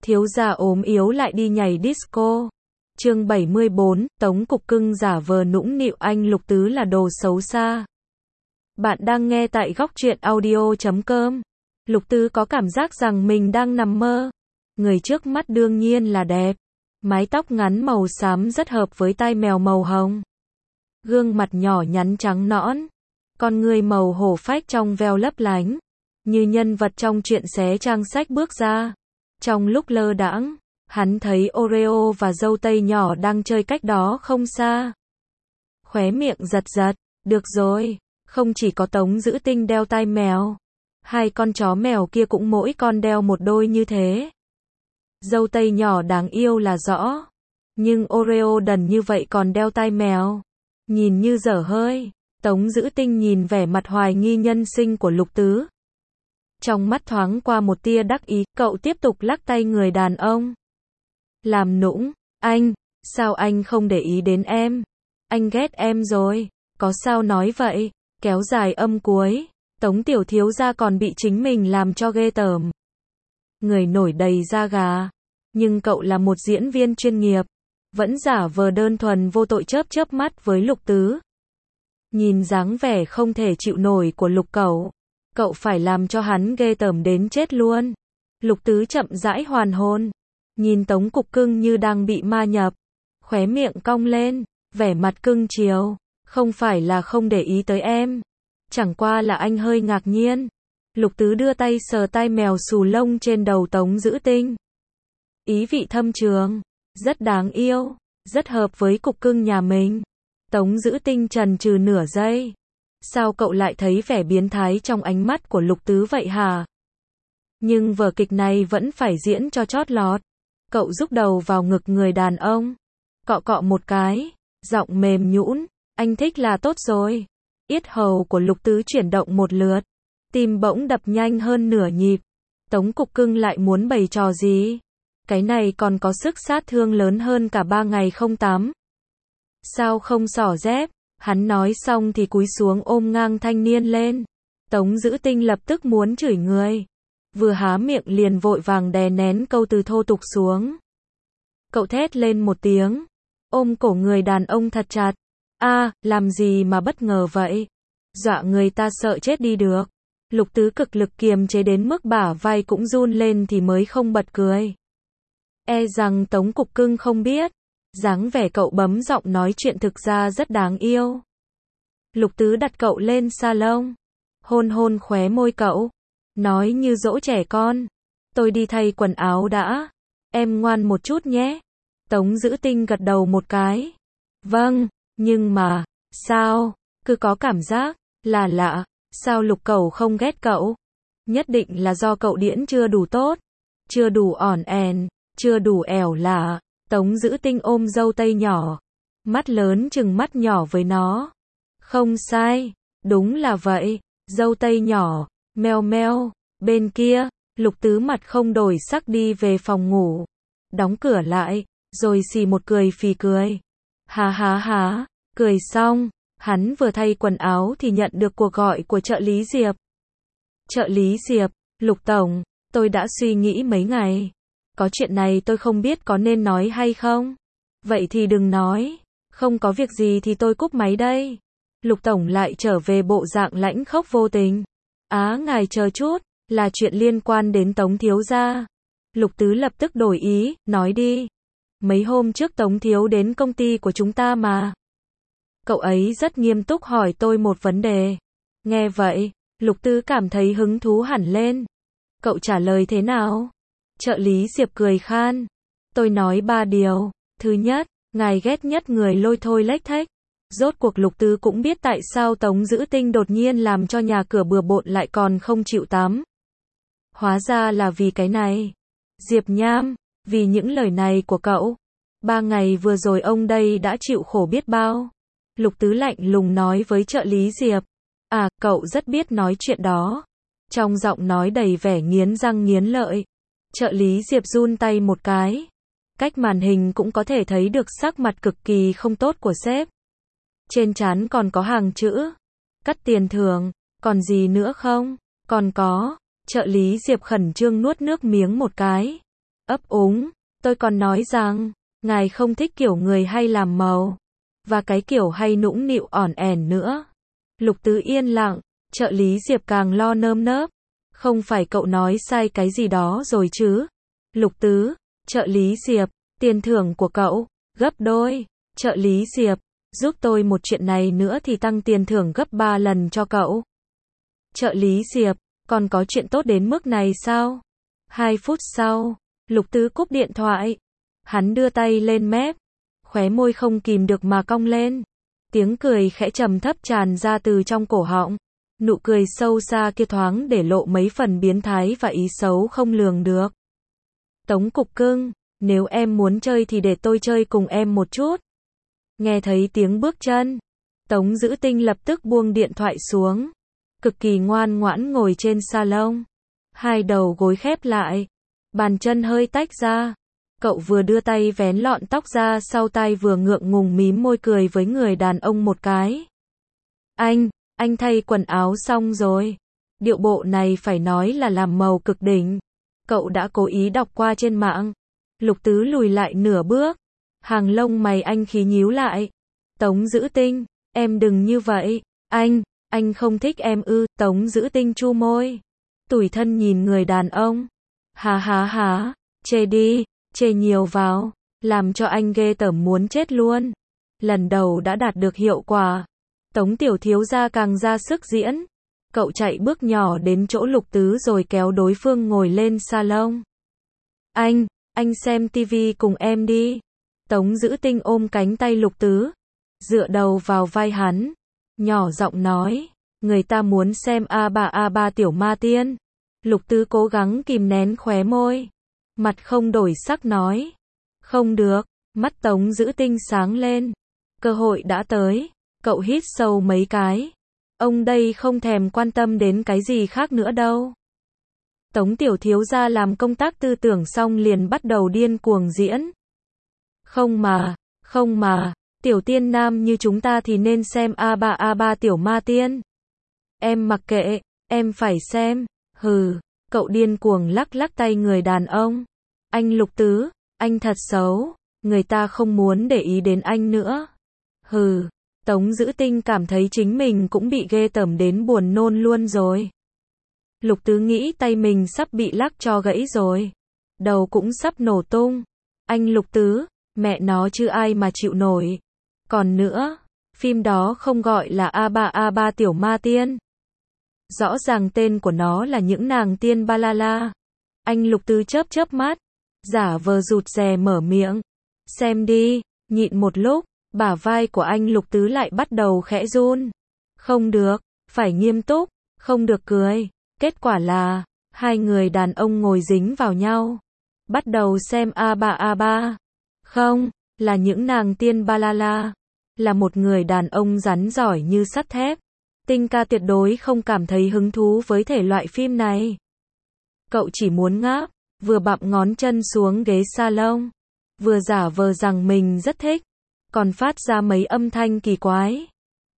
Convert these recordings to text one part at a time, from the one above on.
Thiếu gia ốm yếu lại đi nhảy disco. Chương 74, Tống Cục Cưng giả vờ nũng nịu anh Lục Tứ là đồ xấu xa. Bạn đang nghe tại góc truyện audio.com. Lục Tứ có cảm giác rằng mình đang nằm mơ. Người trước mắt đương nhiên là đẹp. Mái tóc ngắn màu xám rất hợp với tai mèo màu hồng. Gương mặt nhỏ nhắn trắng nõn. Con người màu hổ phách trong veo lấp lánh. Như nhân vật trong truyện xé trang sách bước ra. Trong lúc lơ đãng, hắn thấy Oreo và dâu tây nhỏ đang chơi cách đó không xa. Khóe miệng giật giật, được rồi, không chỉ có Tống Dữ Tinh đeo tai mèo, hai con chó mèo kia cũng mỗi con đeo một đôi như thế. Dâu tây nhỏ đáng yêu là rõ, nhưng Oreo đần như vậy còn đeo tai mèo, nhìn như dở hơi. Tống Dữ Tinh nhìn vẻ mặt hoài nghi nhân sinh của Lục Tứ. Trong mắt thoáng qua một tia đắc ý, cậu tiếp tục lắc tay người đàn ông. Làm nũng, anh, sao anh không để ý đến em? Anh ghét em rồi, có sao nói vậy? Kéo dài âm cuối, Tống tiểu thiếu gia còn bị chính mình làm cho ghê tởm. Người nổi đầy da gà, nhưng cậu là một diễn viên chuyên nghiệp, vẫn giả vờ đơn thuần vô tội chớp chớp mắt với Lục Tứ. Nhìn dáng vẻ không thể chịu nổi của Lục cậu phải làm cho hắn ghê tởm đến chết luôn. Lục Tứ chậm rãi hoàn hồn, nhìn Tống Cục Cưng như đang bị ma nhập, khóe miệng cong lên, vẻ mặt cưng chiều, không phải là không để ý tới em, chẳng qua là anh hơi ngạc nhiên. Lục Tứ đưa tay sờ tai mèo xù lông trên đầu Tống Dữ Tinh. Ý vị thâm trường, rất đáng yêu, rất hợp với Cục Cưng nhà mình. Tống Dữ Tinh chần chừ nửa giây. Sao cậu lại thấy vẻ biến thái trong ánh mắt của Lục Tứ vậy hả? Nhưng vở kịch này vẫn phải diễn cho chót lọt. Cậu rúc đầu vào ngực người đàn ông, cọ cọ một cái, giọng mềm nhũn, anh thích là tốt rồi. Yết hầu của Lục Tứ chuyển động một lượt, tim bỗng đập nhanh hơn nửa nhịp. Tống Cục Cưng lại muốn bày trò gì? Cái này còn có sức sát thương lớn hơn cả 3 ngày không tắm. Sao không xỏ dép? Hắn nói xong thì cúi xuống ôm ngang thanh niên lên. Tống Dữ Tinh lập tức muốn chửi người. Vừa há miệng liền vội vàng đè nén câu từ thô tục xuống. Cậu thét lên một tiếng, ôm cổ người đàn ông thật chặt. Làm gì mà bất ngờ vậy? Dọa người ta sợ chết đi được. Lục Tứ cực lực kiềm chế đến mức bả vai cũng run lên thì mới không bật cười. E rằng Tống Cục Cưng không biết, dáng vẻ cậu bấm giọng nói chuyện thực ra rất đáng yêu. Lục Tứ đặt cậu lên salon, hôn hôn khóe môi cậu, nói như dỗ trẻ con. Tôi đi thay quần áo đã, em ngoan một chút nhé. Tống Dữ Tinh gật đầu một cái. Vâng, nhưng mà, sao, cứ có cảm giác là lạ, sao Lục cậu không ghét cậu? Nhất định là do cậu điễn chưa đủ tốt, chưa đủ ỏn ẻn, chưa đủ ẻo lả. Tống Dữ Tinh ôm dâu tây nhỏ, mắt lớn chừng mắt nhỏ với nó. Không sai, đúng là vậy, dâu tây nhỏ, meo meo. Bên kia, Lục Tứ mặt không đổi sắc đi về phòng ngủ, đóng cửa lại, rồi xì một cười phì cười. Há, cười xong, hắn vừa thay quần áo thì nhận được cuộc gọi của trợ lý Diệp. Trợ lý Diệp, Lục tổng, tôi đã suy nghĩ mấy ngày. Có chuyện này tôi không biết có nên nói hay không. Vậy thì đừng nói, không có việc gì thì tôi cúp máy đây. Lục tổng lại trở về bộ dạng lãnh khốc vô tình. Ngài chờ chút, là chuyện liên quan đến Tống thiếu gia. Lục Tứ lập tức đổi ý, nói đi. Mấy hôm trước Tống thiếu đến công ty của chúng ta mà. Cậu ấy rất nghiêm túc hỏi tôi một vấn đề. Nghe vậy, Lục Tứ cảm thấy hứng thú hẳn lên. Cậu trả lời thế nào? Trợ lý Diệp cười khan. Tôi nói 3 điều. Thứ nhất, ngài ghét nhất người lôi thôi lếch thếch. Rốt cuộc Lục Tứ cũng biết tại sao Tống Dữ Tinh đột nhiên làm cho nhà cửa bừa bộn lại còn không chịu tắm. Hóa ra là vì cái này. Diệp Nham, vì những lời này của cậu, 3 ngày vừa rồi ông đây đã chịu khổ biết bao. Lục Tứ lạnh lùng nói với trợ lý Diệp. Cậu rất biết nói chuyện đó. Trong giọng nói đầy vẻ nghiến răng nghiến lợi. Trợ lý Diệp run tay một cái. Cách màn hình cũng có thể thấy được sắc mặt cực kỳ không tốt của sếp. Trên trán còn có hàng chữ. Cắt tiền thưởng, còn gì nữa không? Còn có. Trợ lý Diệp khẩn trương nuốt nước miếng một cái. ấp úng, tôi còn nói rằng, ngài không thích kiểu người hay làm màu, và cái kiểu hay nũng nịu ỏn ẻn nữa. Lục Tứ yên lặng, trợ lý Diệp càng lo nơm nớp. Không phải cậu nói sai cái gì đó rồi chứ? Lục Tứ, trợ lý Diệp, tiền thưởng của cậu, gấp đôi. Trợ lý Diệp, giúp tôi một chuyện này nữa thì tăng tiền thưởng gấp 3 lần cho cậu. Trợ lý Diệp, còn có chuyện tốt đến mức này sao? 2 phút sau, Lục Tứ cúp điện thoại. Hắn đưa tay lên mép, khóe môi không kìm được mà cong lên. Tiếng cười khẽ trầm thấp tràn ra từ trong cổ họng. Nụ cười sâu xa kia thoáng để lộ mấy phần biến thái và ý xấu không lường được. Tống Cục Cưng, nếu em muốn chơi thì để tôi chơi cùng em một chút. Nghe thấy tiếng bước chân, Tống Dữ Tinh lập tức buông điện thoại xuống. Cực kỳ ngoan ngoãn ngồi trên salon. Hai đầu gối khép lại, bàn chân hơi tách ra. Cậu vừa đưa tay vén lọn tóc ra sau tai vừa ngượng ngùng mím môi cười với người đàn ông một cái. Anh thay quần áo xong rồi. Điệu bộ này phải nói là làm màu cực đỉnh. Cậu đã cố ý đọc qua trên mạng. Lục Tứ lùi lại nửa bước. Hàng lông mày anh khí nhíu lại. Tống Dữ Tinh, em đừng như vậy. Anh không thích em ư? Tống Dữ Tinh chu môi. Tủi thân nhìn người đàn ông. Há, chê đi, chê nhiều vào. Làm cho anh ghê tởm muốn chết luôn. Lần đầu đã đạt được hiệu quả. Tống tiểu thiếu gia càng ra sức diễn. Cậu chạy bước nhỏ đến chỗ Lục Tứ rồi kéo đối phương ngồi lên salon. Anh xem tivi cùng em đi. Tống Dữ Tinh ôm cánh tay Lục Tứ, dựa đầu vào vai hắn, nhỏ giọng nói, người ta muốn xem A ba tiểu ma tiên. Lục Tứ cố gắng kìm nén khóe môi, mặt không đổi sắc nói, không được. Mắt Tống Dữ Tinh sáng lên, cơ hội đã tới. Cậu hít sâu mấy cái. Ông đây không thèm quan tâm đến cái gì khác nữa đâu. Tống tiểu thiếu gia làm công tác tư tưởng xong liền bắt đầu điên cuồng diễn. Không mà, tiểu tiên nam như chúng ta thì nên xem A ba tiểu ma tiên. Em mặc kệ, em phải xem. Hừ, cậu điên cuồng lắc lắc tay người đàn ông. Anh Lục Tứ, anh thật xấu, người ta không muốn để ý đến anh nữa. Hừ. Tống Dữ Tinh cảm thấy chính mình cũng bị ghê tởm đến buồn nôn luôn rồi. Lục Tứ nghĩ tay mình sắp bị lắc cho gãy rồi. Đầu cũng sắp nổ tung. Anh Lục Tứ, mẹ nó chứ ai mà chịu nổi. Còn nữa, phim đó không gọi là A ba tiểu ma tiên. Rõ ràng tên của nó là những nàng tiên ba la la. Anh Lục Tứ chớp mắt, giả vờ rụt rè mở miệng. Xem đi, nhịn một lúc. Bả vai của anh Lục Tứ lại bắt đầu khẽ run. Không được, phải nghiêm túc, không được cười. Kết quả là, hai người đàn ông ngồi dính vào nhau. Bắt đầu xem A ba. Không, là những nàng tiên ba la la. Là một người đàn ông rắn giỏi như sắt thép. Tinh ca tuyệt đối không cảm thấy hứng thú với thể loại phim này. Cậu chỉ muốn ngáp, vừa bặm ngón chân xuống ghế salon, vừa giả vờ rằng mình rất thích. Còn phát ra mấy âm thanh kỳ quái.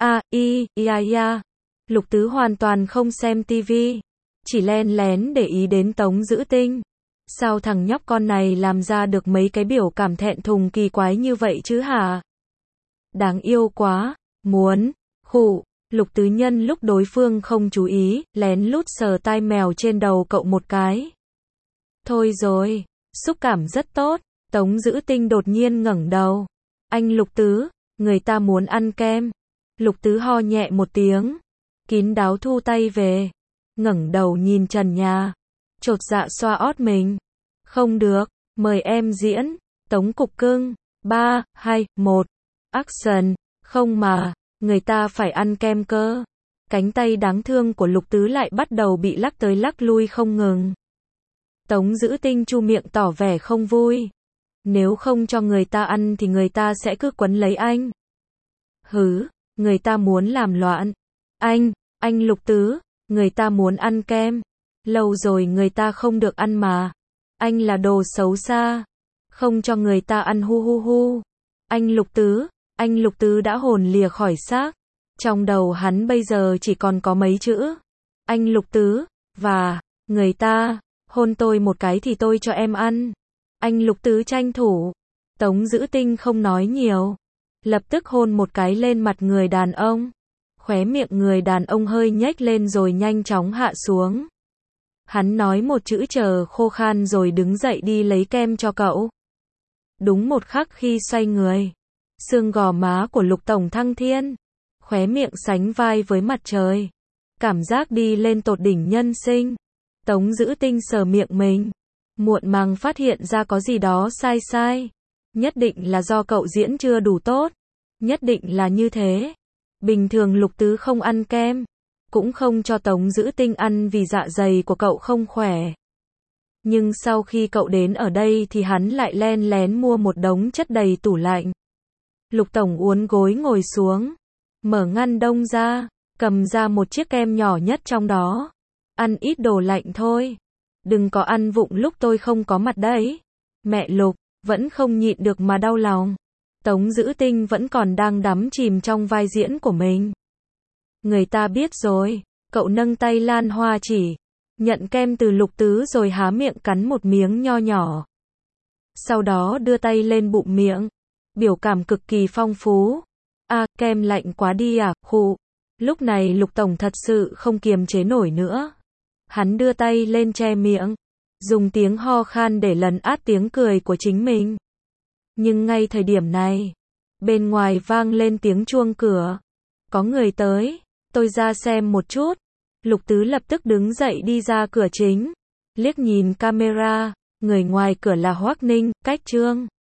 Ya. Lục Tứ hoàn toàn không xem tivi, chỉ len lén để ý đến Tống Dữ Tinh. Sao thằng nhóc con này làm ra được mấy cái biểu cảm thẹn thùng kỳ quái như vậy chứ hả? Đáng yêu quá, muốn, khụ. Lục Tứ nhân lúc đối phương không chú ý, lén lút sờ tai mèo trên đầu cậu một cái. Thôi rồi, xúc cảm rất tốt. Tống Dữ Tinh đột nhiên ngẩng đầu. Anh Lục Tứ, người ta muốn ăn kem. Lục Tứ ho nhẹ một tiếng, kín đáo thu tay về, ngẩng đầu nhìn trần nhà, chột dạ xoa ót mình. Không được, mời em diễn. Tống Cục Cưng, 3, 2, 1, action. Không mà, người ta phải ăn kem cơ. Cánh tay đáng thương của Lục Tứ lại bắt đầu bị lắc tới lắc lui không ngừng. Tống Dữ Tinh chu miệng tỏ vẻ không vui. Nếu không cho người ta ăn thì người ta sẽ cứ quấn lấy anh. Hứ, người ta muốn làm loạn. Anh Lục Tứ, người ta muốn ăn kem. Lâu rồi người ta không được ăn mà. Anh là đồ xấu xa. Không cho người ta ăn hu. Anh Lục Tứ đã hồn lìa khỏi xác. Trong đầu hắn bây giờ chỉ còn có mấy chữ. Anh Lục Tứ, và, người ta, hôn tôi một cái thì tôi cho em ăn. Anh Lục Tứ tranh thủ. Tống Dữ Tinh không nói nhiều. Lập tức hôn một cái lên mặt người đàn ông. Khóe miệng người đàn ông hơi nhếch lên rồi nhanh chóng hạ xuống. Hắn nói một chữ chờ khô khan rồi đứng dậy đi lấy kem cho cậu. Đúng một khắc khi xoay người, xương gò má của Lục Tổng thăng thiên, khóe miệng sánh vai với mặt trời. Cảm giác đi lên tột đỉnh nhân sinh. Tống Dữ Tinh sờ miệng mình, muộn màng phát hiện ra có gì đó sai sai. Nhất định là do cậu diễn chưa đủ tốt. Nhất định là như thế. Bình thường Lục Tứ không ăn kem, cũng không cho Tống Dữ Tinh ăn vì dạ dày của cậu không khỏe. Nhưng sau khi cậu đến ở đây thì hắn lại len lén mua một đống chất đầy tủ lạnh. Lục Tổng uốn gối ngồi xuống, mở ngăn đông ra, cầm ra một chiếc kem nhỏ nhất trong đó. Ăn ít đồ lạnh thôi. Đừng có ăn vụng lúc tôi không có mặt đấy. Mẹ Lục, vẫn không nhịn được mà đau lòng. Tống Dữ Tinh vẫn còn đang đắm chìm trong vai diễn của mình. Người ta biết rồi. Cậu nâng tay lan hoa chỉ, nhận kem từ Lục Tứ rồi há miệng cắn một miếng nho nhỏ. Sau đó đưa tay lên bụng miệng. Biểu cảm cực kỳ phong phú. Kem lạnh quá đi à, khụ. Lúc này Lục Tổng thật sự không kiềm chế nổi nữa. Hắn đưa tay lên che miệng, dùng tiếng ho khan để lấn át tiếng cười của chính mình. Nhưng ngay thời điểm này, bên ngoài vang lên tiếng chuông cửa. Có người tới, tôi ra xem một chút. Lục Tứ lập tức đứng dậy đi ra cửa chính, liếc nhìn camera, người ngoài cửa là Hoắc Ninh, Cách Trương.